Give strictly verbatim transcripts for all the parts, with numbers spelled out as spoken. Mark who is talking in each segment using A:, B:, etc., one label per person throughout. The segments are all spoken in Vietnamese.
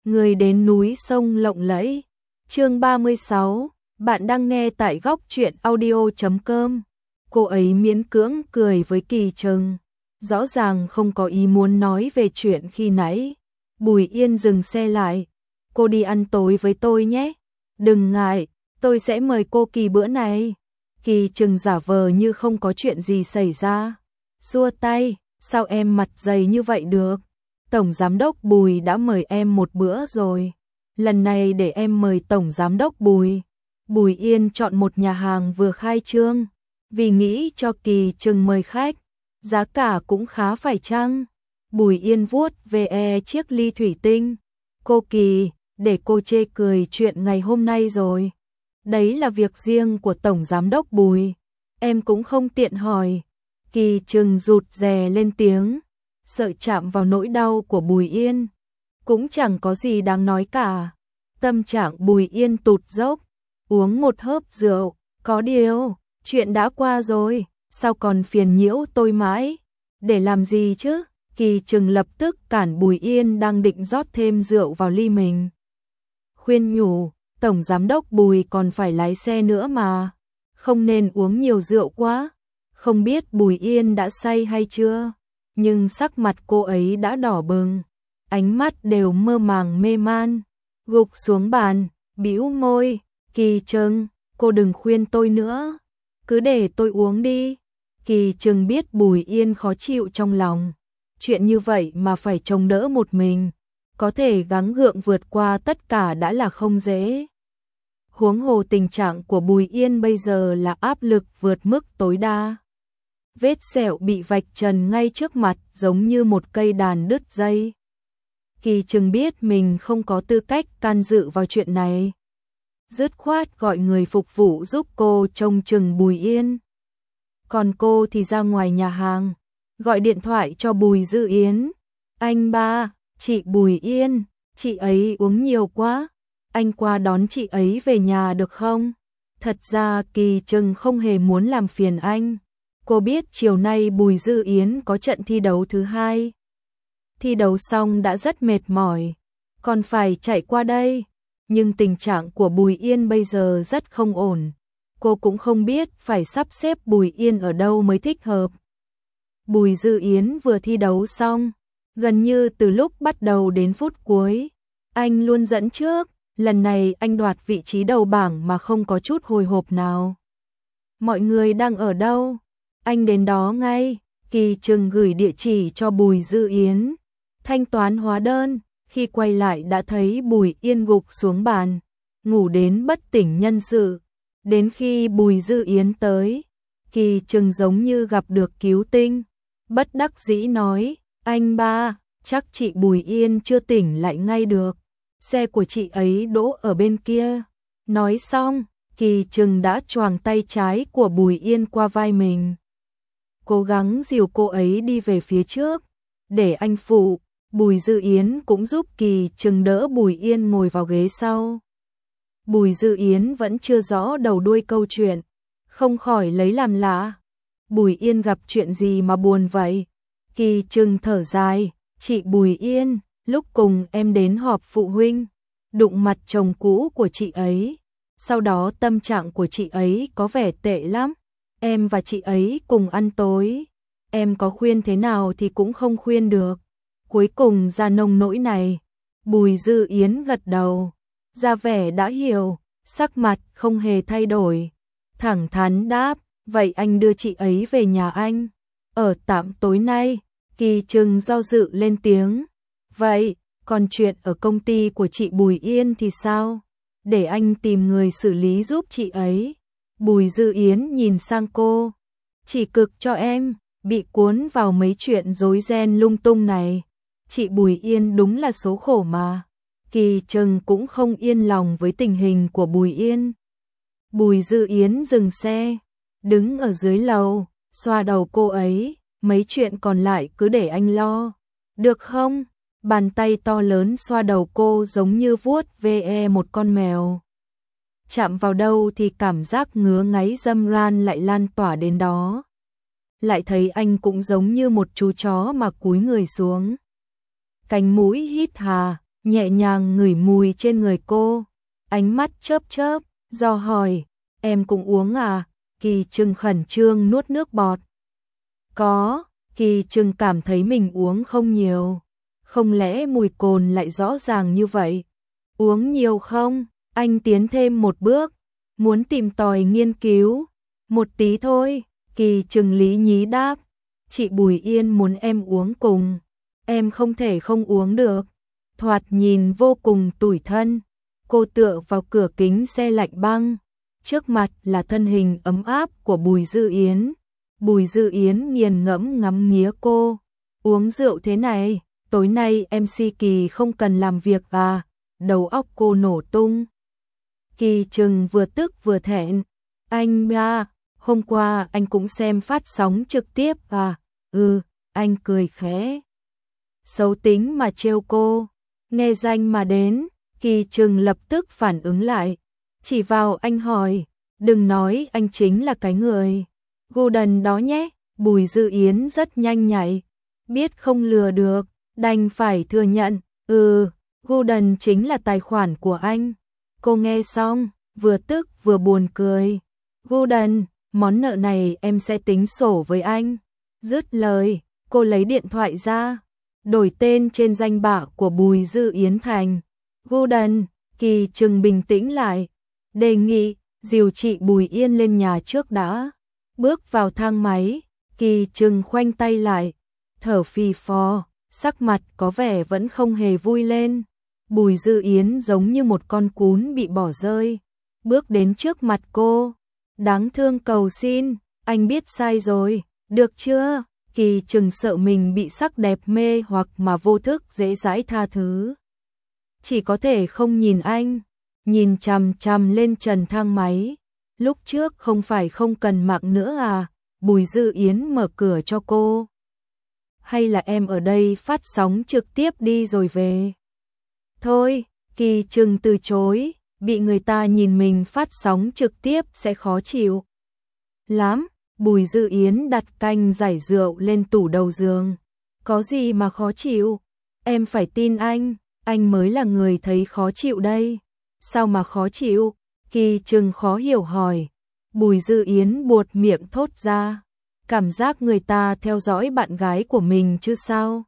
A: người đến núi sông lộng lẫy. Chương ba mươi sáu, bạn đang nghe tại góc truyện audio chấm com. Cô ấy miễn cưỡng cười với Kỳ Trừng, rõ ràng không có ý muốn nói về chuyện khi nãy. Bùi Yên dừng xe lại. Cô đi ăn tối với tôi nhé. Đừng ngại, tôi sẽ mời cô Kỳ bữa này. Kỳ Trừng giả vờ như không có chuyện gì xảy ra. Xua tay, sao em mặt dày như vậy được? Tổng giám đốc Bùi đã mời em một bữa rồi. Lần này để em mời tổng giám đốc Bùi. Bùi Yên chọn một nhà hàng vừa khai trương, vì nghĩ cho Kỳ Trừng mời khách, giá cả cũng khá phải chăng. Bùi Yên vuốt về chiếc ly thủy tinh. Cô Kỳ, để cô chê cười chuyện ngày hôm nay rồi. Đấy là việc riêng của tổng giám đốc Bùi. Em cũng không tiện hỏi. Kỳ Trừng rụt rè lên tiếng, sợ chạm vào nỗi đau của Bùi Yên. Cũng chẳng có gì đáng nói cả. Tâm trạng Bùi Yên tụt dốc, uống một hớp rượu. Có điều, chuyện đã qua rồi, sao còn phiền nhiễu tôi mãi? Để làm gì chứ? Kỳ Trừng lập tức cản Bùi Yên đang định rót thêm rượu vào ly mình. Khuyên nhủ, tổng giám đốc Bùi còn phải lái xe nữa mà, không nên uống nhiều rượu quá. Không biết Bùi Yên đã say hay chưa, nhưng sắc mặt cô ấy đã đỏ bừng, ánh mắt đều mơ màng mê man, gục xuống bàn, bĩu môi. Kỳ Trừng, cô đừng khuyên tôi nữa, cứ để tôi uống đi. Kỳ Trừng biết Bùi Yên khó chịu trong lòng, chuyện như vậy mà phải chống đỡ một mình, có thể gắng gượng vượt qua tất cả đã là không dễ. Huống hồ tình trạng của Bùi Yên bây giờ là áp lực vượt mức tối đa. Vết sẹo bị vạch trần ngay trước mặt giống như một cây đàn đứt dây. Kỳ Trừng biết mình không có tư cách can dự vào chuyện này, dứt khoát gọi người phục vụ giúp cô trông chừng Bùi Yên. Còn cô thì ra ngoài nhà hàng, gọi điện thoại cho Bùi Dư Yến. Anh ba, chị Bùi Yên, chị ấy uống nhiều quá, anh qua đón chị ấy về nhà được không? Thật ra Kỳ Trừng không hề muốn làm phiền anh. Cô biết chiều nay Bùi Dư Yến có trận thi đấu thứ hai. Thi đấu xong đã rất mệt mỏi, còn phải chạy qua đây. Nhưng tình trạng của Bùi Yên bây giờ rất không ổn. Cô cũng không biết phải sắp xếp Bùi Yên ở đâu mới thích hợp. Bùi Dư Yến vừa thi đấu xong, gần như từ lúc bắt đầu đến phút cuối, anh luôn dẫn trước. Lần này anh đoạt vị trí đầu bảng mà không có chút hồi hộp nào. Mọi người đang ở đâu? Anh đến đó ngay. Kỳ Trừng gửi địa chỉ cho Bùi Dư Yến, thanh toán hóa đơn. Khi quay lại đã thấy Bùi Yên gục xuống bàn, ngủ đến bất tỉnh nhân sự. Đến khi Bùi Dư Yến tới, Kỳ Trừng giống như gặp được cứu tinh, bất đắc dĩ nói, anh ba, chắc chị Bùi Yên chưa tỉnh lại ngay được, xe của chị ấy đỗ ở bên kia. Nói xong, Kỳ Trừng đã choàng tay trái của Bùi Yên qua vai mình, cố gắng dìu cô ấy đi về phía trước, để anh phụ. Bùi Dư Yến cũng giúp Kỳ Trừng đỡ Bùi Yên ngồi vào ghế sau. Bùi Dư Yến vẫn chưa rõ đầu đuôi câu chuyện, không khỏi lấy làm lạ. Bùi Yên gặp chuyện gì mà buồn vậy? Kỳ Trừng thở dài, chị Bùi Yên, lúc cùng em đến họp phụ huynh, đụng mặt chồng cũ của chị ấy. Sau đó tâm trạng của chị ấy có vẻ tệ lắm. Em và chị ấy cùng ăn tối, em có khuyên thế nào thì cũng không khuyên được. Cuối cùng ra nông nỗi này. Bùi Dư Yến gật đầu, ra vẻ đã hiểu, sắc mặt không hề thay đổi, thẳng thắn đáp, vậy anh đưa chị ấy về nhà anh ở tạm tối nay. Kỳ Trừng do dự lên tiếng, vậy còn chuyện ở công ty của chị Bùi Yên thì sao? Để anh tìm người xử lý giúp chị ấy. Bùi Dư Yến nhìn sang cô, chỉ cực cho em bị cuốn vào mấy chuyện rối ren lung tung này. Chị Bùi Yên đúng là số khổ mà. Kỳ Trừng cũng không yên lòng với tình hình của Bùi Yên. Bùi Dư Yến dừng xe, đứng ở dưới lầu, xoa đầu cô ấy, mấy chuyện còn lại cứ để anh lo, được không? Bàn tay to lớn xoa đầu cô giống như vuốt ve một con mèo. Chạm vào đâu thì cảm giác ngứa ngáy dâm ran lại lan tỏa đến đó. Lại thấy anh cũng giống như một chú chó mà cúi người xuống, cánh mũi hít hà, nhẹ nhàng ngửi mùi trên người cô, ánh mắt chớp chớp, dò hỏi, em cũng uống à? Kỳ Trừng khẩn trương nuốt nước bọt. Có, Kỳ Trừng cảm thấy mình uống không nhiều, không lẽ mùi cồn lại rõ ràng như vậy? Uống nhiều không? Anh tiến thêm một bước, muốn tìm tòi nghiên cứu. Một tí thôi, Kỳ Trừng lý nhí đáp, chị Bùi Yên muốn em uống cùng, em không thể không uống được. Thoạt nhìn vô cùng tủi thân, cô tựa vào cửa kính xe lạnh băng, trước mặt là thân hình ấm áp của Bùi Dư Yến. Bùi Dư Yến nghiền ngẫm ngắm nghía cô, uống rượu thế này, tối nay em xê Kỳ không cần làm việc à? Đầu óc cô nổ tung. Kỳ Trừng vừa tức vừa thẹn, anh ba, hôm qua anh cũng xem phát sóng trực tiếp à? Ừ, anh cười khẽ. Xấu tính mà trêu cô, nghe danh mà đến. Kỳ Trừng lập tức phản ứng lại, chỉ vào anh hỏi, đừng nói anh chính là cái người Golden đó nhé. Bùi Dư Yến rất nhanh nhạy, biết không lừa được, đành phải thừa nhận, ừ, Golden chính là tài khoản của anh. Cô nghe xong, vừa tức vừa buồn cười. Golden, món nợ này em sẽ tính sổ với anh. Dứt lời, cô lấy điện thoại ra, đổi tên trên danh bạ của Bùi Dư Yến thành Golden. Kỳ Trừng bình tĩnh lại, đề nghị dìu chị Bùi Yên lên nhà trước đã. Bước vào thang máy, Kỳ Trừng khoanh tay lại, thở phì phò, sắc mặt có vẻ vẫn không hề vui lên. Bùi Dư Yến giống như một con cún bị bỏ rơi, bước đến trước mặt cô, đáng thương cầu xin, anh biết sai rồi, được chưa? Kỳ Trừng sợ mình bị sắc đẹp mê hoặc mà vô thức dễ dãi tha thứ, chỉ có thể không nhìn anh, nhìn chằm chằm lên trần thang máy. Lúc trước không phải không cần mạng nữa à? Bùi Dư Yến mở cửa cho cô. Hay là em ở đây phát sóng trực tiếp đi rồi về? Thôi, Kỳ Trừng từ chối, bị người ta nhìn mình phát sóng trực tiếp sẽ khó chịu lắm. Bùi Dư Yến đặt canh giải rượu lên tủ đầu giường. Có gì mà khó chịu? Em phải tin anh, anh mới là người thấy khó chịu đây. Sao mà khó chịu? Kỳ Trừng khó hiểu hỏi. Bùi Dư Yến buột miệng thốt ra, cảm giác người ta theo dõi bạn gái của mình chứ sao?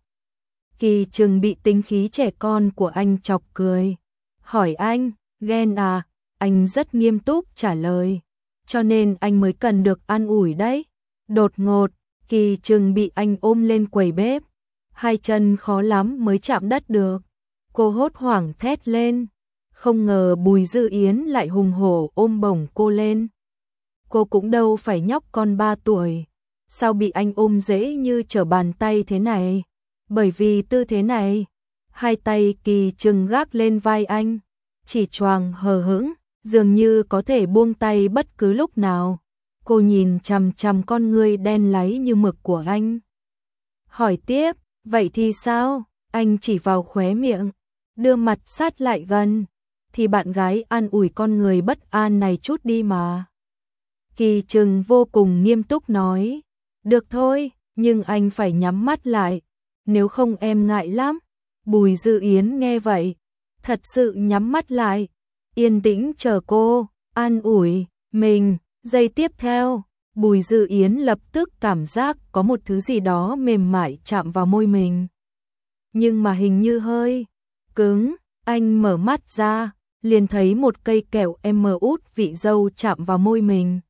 A: Kỳ Trừng bị tính khí trẻ con của anh chọc cười, hỏi anh, ghen à? Anh rất nghiêm túc trả lời, cho nên anh mới cần được an ủi đấy. Đột ngột, Kỳ Trừng bị anh ôm lên quầy bếp, hai chân khó lắm mới chạm đất được. Cô hốt hoảng thét lên, không ngờ Bùi Dư Yến lại hùng hổ ôm bổng cô lên. Cô cũng đâu phải nhóc con ba tuổi, sao bị anh ôm dễ như trở bàn tay thế này? Bởi vì tư thế này, hai tay Kỳ Trừng gác lên vai anh, chỉ choàng hờ hững, dường như có thể buông tay bất cứ lúc nào. Cô nhìn chằm chằm con ngươi đen láy như mực của anh, hỏi tiếp, vậy thì sao? Anh chỉ vào khóe miệng, đưa mặt sát lại gần, thì bạn gái an ủi con người bất an này chút đi mà. Kỳ Trừng vô cùng nghiêm túc nói, được thôi, nhưng anh phải nhắm mắt lại, nếu không em ngại lắm. Bùi Dư Yến nghe vậy, thật sự nhắm mắt lại, yên tĩnh chờ cô an ủi mình. Giây tiếp theo, Bùi Dư Yến lập tức cảm giác có một thứ gì đó mềm mại chạm vào môi mình, nhưng mà hình như hơi cứng. Anh mở mắt ra, liền thấy một cây kẹo em út vị dâu chạm vào môi mình.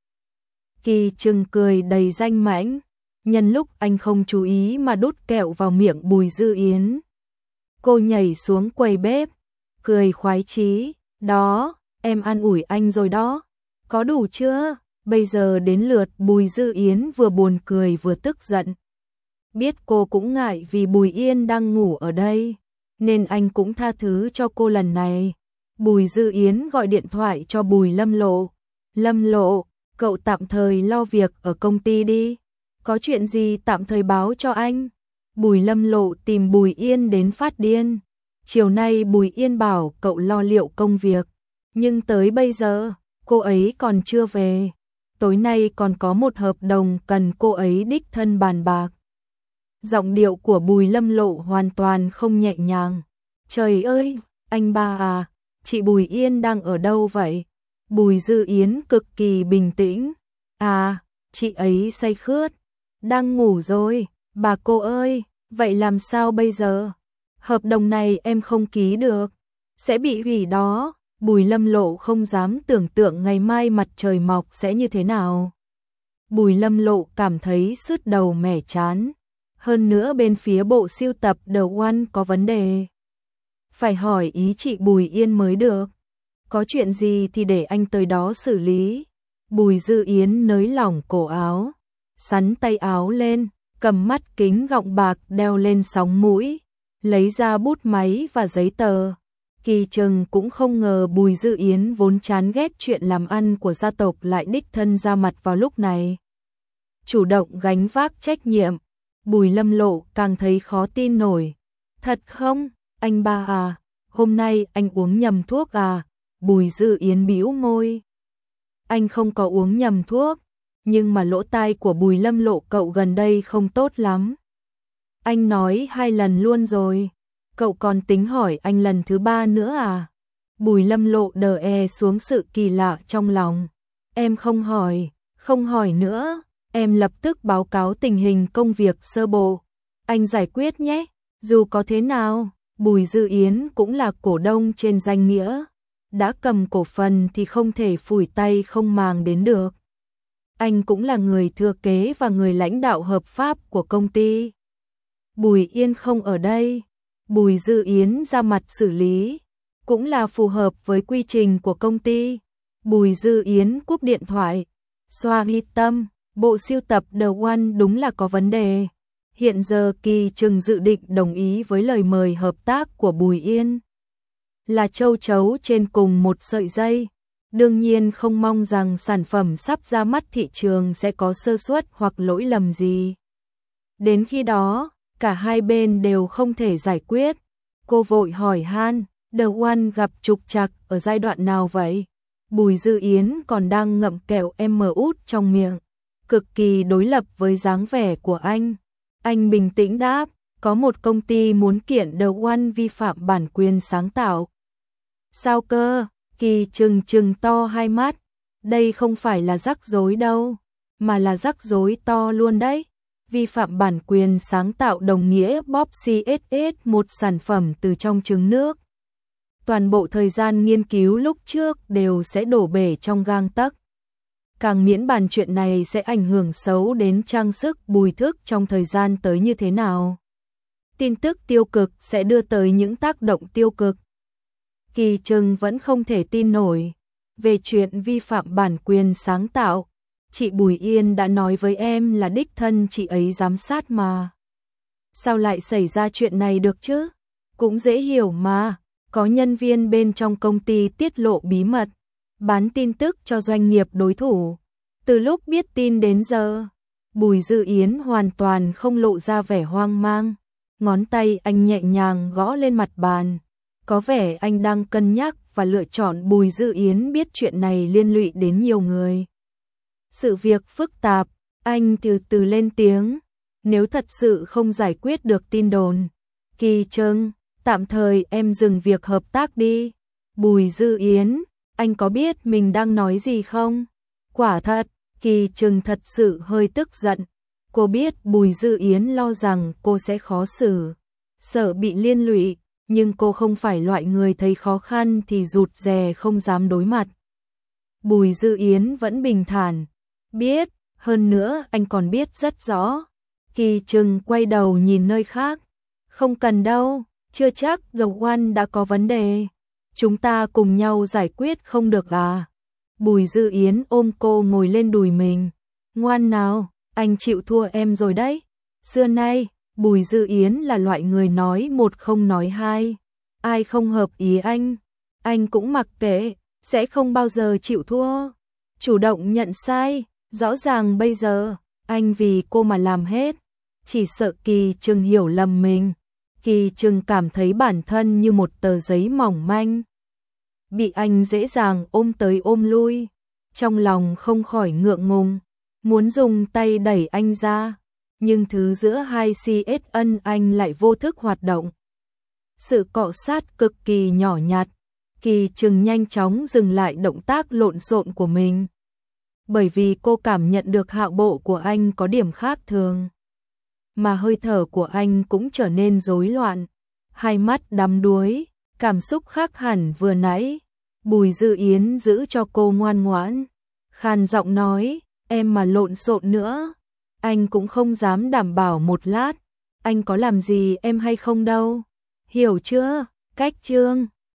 A: Kỳ Trừng cười đầy danh mãnh, nhân lúc anh không chú ý mà đút kẹo vào miệng Bùi Dư Yến. Cô nhảy xuống quầy bếp, cười khoái chí, đó, em an ủi anh rồi đó, có đủ chưa? Bây giờ đến lượt Bùi Dư Yến vừa buồn cười vừa tức giận. Biết cô cũng ngại vì Bùi Yên đang ngủ ở đây, nên anh cũng tha thứ cho cô lần này. Bùi Dư Yến gọi điện thoại cho Bùi Lâm Lộ. Lâm Lộ, cậu tạm thời lo việc ở công ty đi. Có chuyện gì tạm thời báo cho anh. Bùi Lâm Lộ tìm Bùi Yên đến phát điên. Chiều nay Bùi Yên bảo cậu lo liệu công việc, nhưng tới bây giờ, cô ấy còn chưa về. Tối nay còn có một hợp đồng cần cô ấy đích thân bàn bạc. Giọng điệu của Bùi Lâm Lộ hoàn toàn không nhẹ nhàng. Trời ơi! Anh ba à, chị Bùi Yên đang ở đâu vậy? Bùi Dư Yến cực kỳ bình tĩnh. À, chị ấy say khướt, đang ngủ rồi. Bà cô ơi, vậy làm sao bây giờ? Hợp đồng này em không ký được, sẽ bị hủy đó. Bùi Lâm Lộ không dám tưởng tượng ngày mai mặt trời mọc sẽ như thế nào. Bùi Lâm Lộ cảm thấy sứt đầu mẻ chán. Hơn nữa bên phía bộ sưu tập The One có vấn đề. Phải hỏi ý chị Bùi Yên mới được. Có chuyện gì thì để anh tới đó xử lý. Bùi Dư Yến nới lỏng cổ áo, xắn tay áo lên, cầm mắt kính gọng bạc đeo lên sóng mũi, lấy ra bút máy và giấy tờ. Kỳ Trừng cũng không ngờ Bùi Dư Yến vốn chán ghét chuyện làm ăn của gia tộc lại đích thân ra mặt vào lúc này. Chủ động gánh vác trách nhiệm, Bùi Lâm Lộ càng thấy khó tin nổi. Thật không, anh ba à, hôm nay anh uống nhầm thuốc à? Bùi Dư Yến bĩu môi. Anh không có uống nhầm thuốc, nhưng mà lỗ tai của Bùi Lâm Lộ cậu gần đây không tốt lắm. Anh nói hai lần luôn rồi, cậu còn tính hỏi anh lần thứ ba nữa à? Bùi Lâm Lộ đờ e xuống sự kỳ lạ trong lòng. Em không hỏi, không hỏi nữa, em lập tức báo cáo tình hình công việc sơ bộ. Anh giải quyết nhé, dù có thế nào, Bùi Dư Yến cũng là cổ đông trên danh nghĩa. Đã cầm cổ phần thì không thể phủi tay không màng đến được. Anh cũng là người thừa kế và người lãnh đạo hợp pháp của công ty. Bùi Yên không ở đây, Bùi Dư Yến ra mặt xử lý, cũng là phù hợp với quy trình của công ty. Bùi Dư Yến cúp điện thoại, xoa mi tâm, bộ sưu tập The One đúng là có vấn đề. Hiện giờ Kỳ Trừng dự định đồng ý với lời mời hợp tác của Bùi Yên. Là châu chấu trên cùng một sợi dây, đương nhiên không mong rằng sản phẩm sắp ra mắt thị trường sẽ có sơ suất hoặc lỗi lầm gì. Đến khi đó, cả hai bên đều không thể giải quyết. Cô vội hỏi han, The One gặp trục trặc ở giai đoạn nào vậy? Bùi Dư Yến còn đang ngậm kẹo em út trong miệng, cực kỳ đối lập với dáng vẻ của anh. Anh bình tĩnh đáp, có một công ty muốn kiện The One vi phạm bản quyền sáng tạo. Sao cơ? Kỳ Trừng trừng to hai mắt. Đây không phải là rắc rối đâu, mà là rắc rối to luôn đấy. Vi phạm bản quyền sáng tạo đồng nghĩa bóp xê ét ét một sản phẩm từ trong trứng nước. Toàn bộ thời gian nghiên cứu lúc trước đều sẽ đổ bể trong gang tấc. Càng miễn bàn chuyện này sẽ ảnh hưởng xấu đến trang sức Bùi Thức trong thời gian tới như thế nào. Tin tức tiêu cực sẽ đưa tới những tác động tiêu cực. Kỳ Trừng vẫn không thể tin nổi. Về chuyện vi phạm bản quyền sáng tạo, chị Bùi Yên đã nói với em là đích thân chị ấy giám sát mà. Sao lại xảy ra chuyện này được chứ? Cũng dễ hiểu mà, có nhân viên bên trong công ty tiết lộ bí mật, bán tin tức cho doanh nghiệp đối thủ. Từ lúc biết tin đến giờ, Bùi Dư Yến hoàn toàn không lộ ra vẻ hoang mang. Ngón tay anh nhẹ nhàng gõ lên mặt bàn. Có vẻ anh đang cân nhắc và lựa chọn Bùi Dư Yến biết chuyện này liên lụy đến nhiều người. Sự việc phức tạp, anh từ từ lên tiếng. Nếu thật sự không giải quyết được tin đồn, Kỳ Trừng, tạm thời em dừng việc hợp tác đi. Bùi Dư Yến, anh có biết mình đang nói gì không? Quả thật, Kỳ Trừng thật sự hơi tức giận. Cô biết Bùi Dư Yến lo rằng cô sẽ khó xử, sợ bị liên lụy, nhưng cô không phải loại người thấy khó khăn thì rụt rè không dám đối mặt. Bùi Dư Yến vẫn bình thản. Biết, hơn nữa anh còn biết rất rõ. Kỳ Trừng quay đầu nhìn nơi khác. Không cần đâu, chưa chắc The One đã có vấn đề. Chúng ta cùng nhau giải quyết không được à? Bùi Dư Yến ôm cô ngồi lên đùi mình. Ngoan nào, anh chịu thua em rồi đấy. Xưa nay, Bùi Dư Yến là loại người nói một không nói hai. Ai không hợp ý anh, anh cũng mặc kệ, sẽ không bao giờ chịu thua. Chủ động nhận sai, rõ ràng bây giờ, anh vì cô mà làm hết. Chỉ sợ Kỳ Trừng hiểu lầm mình. Kỳ Trừng cảm thấy bản thân như một tờ giấy mỏng manh, bị anh dễ dàng ôm tới ôm lui. Trong lòng không khỏi ngượng ngùng, muốn dùng tay đẩy anh ra, nhưng thứ giữa hai xê ét ân anh lại vô thức hoạt động. sự cọ sát cực kỳ nhỏ nhặt. Kỳ Trừng nhanh chóng dừng lại động tác lộn xộn của mình. Bởi vì cô cảm nhận được hạo bộ của anh có điểm khác thường. Mà hơi thở của anh cũng trở nên rối loạn. Hai mắt đắm đuối, cảm xúc khác hẳn vừa nãy. Bùi Dư Yến giữ cho cô ngoan ngoãn. Khàn giọng nói, em mà lộn xộn nữa. Anh cũng không dám đảm bảo một lát. Anh có làm gì em hay không đâu. Hiểu chưa? Cách chương